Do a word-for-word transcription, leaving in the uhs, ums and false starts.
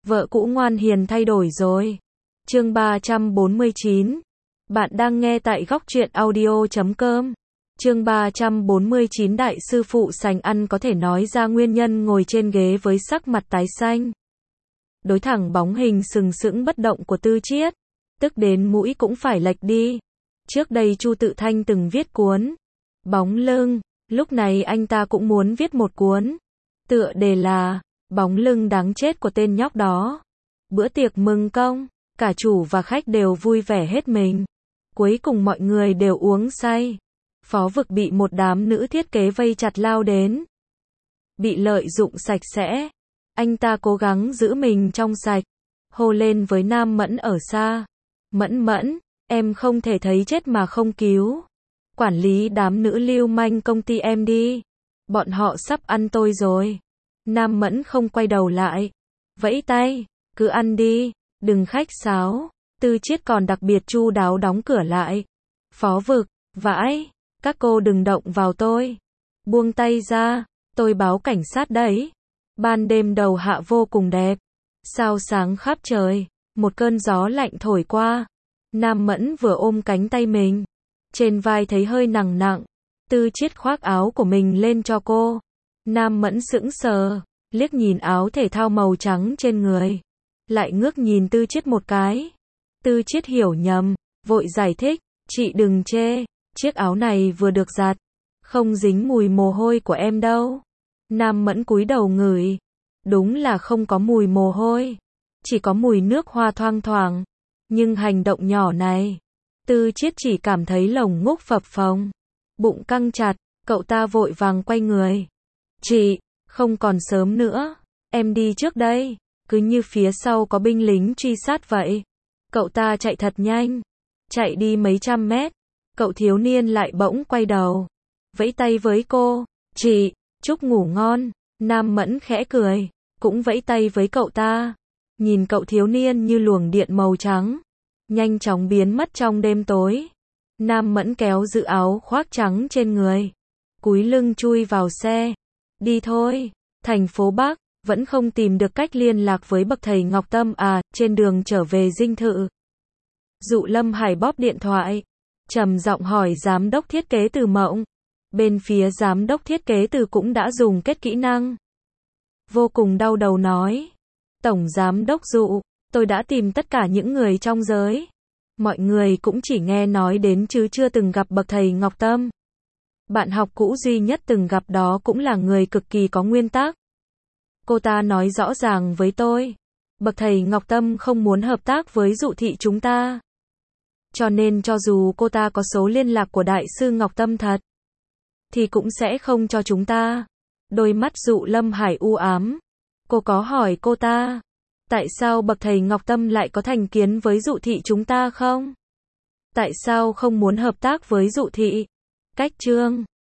Vợ cũ ngoan hiền thay đổi rồi. Chương ba trăm bốn mươi chín. Bạn đang nghe tại góc truyện audio chấm com. Chương ba trăm bốn mươi chín. Đại sư phụ sành ăn có thể nói ra nguyên nhân ngồi trên ghế với sắc mặt tái xanh. Đối thẳng bóng hình sừng sững bất động của Tư Chiết, tức đến mũi cũng phải lệch đi. Trước đây Chu Tự Thanh từng viết cuốn Bóng lưng, lúc này anh ta cũng muốn viết một cuốn. Tựa đề là Bóng lưng đáng chết của tên nhóc đó. Bữa tiệc mừng công, cả chủ và khách đều vui vẻ hết mình. Cuối cùng mọi người đều uống say. Phó Vực bị một đám nữ thiết kế vây chặt lao đến. Bị lợi dụng sạch sẽ. Anh ta cố gắng giữ mình trong sạch. Hô lên với Nam Mẫn ở xa. Mẫn Mẫn, em không thể thấy chết mà không cứu. Quản lý đám nữ lưu manh công ty em đi. Bọn họ sắp ăn tôi rồi. Nam Mẫn không quay đầu lại. Vẫy tay, cứ ăn đi, đừng khách sáo. Tư Chiết còn đặc biệt chu đáo đóng cửa lại. Phó Vực, vãi, các cô đừng động vào tôi. Buông tay ra, tôi báo cảnh sát đấy. Ban đêm đầu hạ vô cùng đẹp. Sao sáng khắp trời, một cơn gió lạnh thổi qua. Nam Mẫn vừa ôm cánh tay mình. Trên vai thấy hơi nặng nặng. Tư Chiết khoác áo của mình lên cho cô. Nam Mẫn sững sờ, liếc nhìn áo thể thao màu trắng trên người. Lại ngước nhìn Tư Chiết một cái. Tư Chiết hiểu nhầm, vội giải thích, chị đừng chê, chiếc áo này vừa được giặt, không dính mùi mồ hôi của em đâu. Nam Mẫn cúi đầu ngửi, đúng là không có mùi mồ hôi, chỉ có mùi nước hoa thoang thoảng. Nhưng hành động nhỏ này, Tư Chiết chỉ cảm thấy lồng ngúc phập phồng, bụng căng chặt, cậu ta vội vàng quay người. Chị, không còn sớm nữa, em đi trước đây, cứ như phía sau có binh lính truy sát vậy. Cậu ta chạy thật nhanh, chạy đi mấy trăm mét, cậu thiếu niên lại bỗng quay đầu, vẫy tay với cô, chị, chúc ngủ ngon. Nam Mẫn khẽ cười, cũng vẫy tay với cậu ta, nhìn cậu thiếu niên như luồng điện màu trắng, nhanh chóng biến mất trong đêm tối. Nam Mẫn kéo giữ áo khoác trắng trên người, cúi lưng chui vào xe, đi thôi, thành phố Bắc. Vẫn không tìm được cách liên lạc với bậc thầy Ngọc Tâm à, trên đường trở về dinh thự. Dụ Lâm Hải bóp điện thoại, trầm giọng hỏi giám đốc thiết kế Từ Mộng. Bên phía giám đốc thiết kế Từ cũng đã dùng kết kỹ năng. Vô cùng đau đầu nói, Tổng giám đốc Dụ, tôi đã tìm tất cả những người trong giới. Mọi người cũng chỉ nghe nói đến chứ chưa từng gặp bậc thầy Ngọc Tâm. Bạn học cũ duy nhất từng gặp đó cũng là người cực kỳ có nguyên tắc. Cô ta nói rõ ràng với tôi, bậc thầy Ngọc Tâm không muốn hợp tác với Dụ thị chúng ta. Cho nên cho dù cô ta có số liên lạc của đại sư Ngọc Tâm thật, thì cũng sẽ không cho chúng ta. Đôi mắt Dụ Lâm Hải u ám. Cô có hỏi cô ta, tại sao bậc thầy Ngọc Tâm lại có thành kiến với Dụ thị chúng ta không? Tại sao không muốn hợp tác với Dụ thị? Cách chương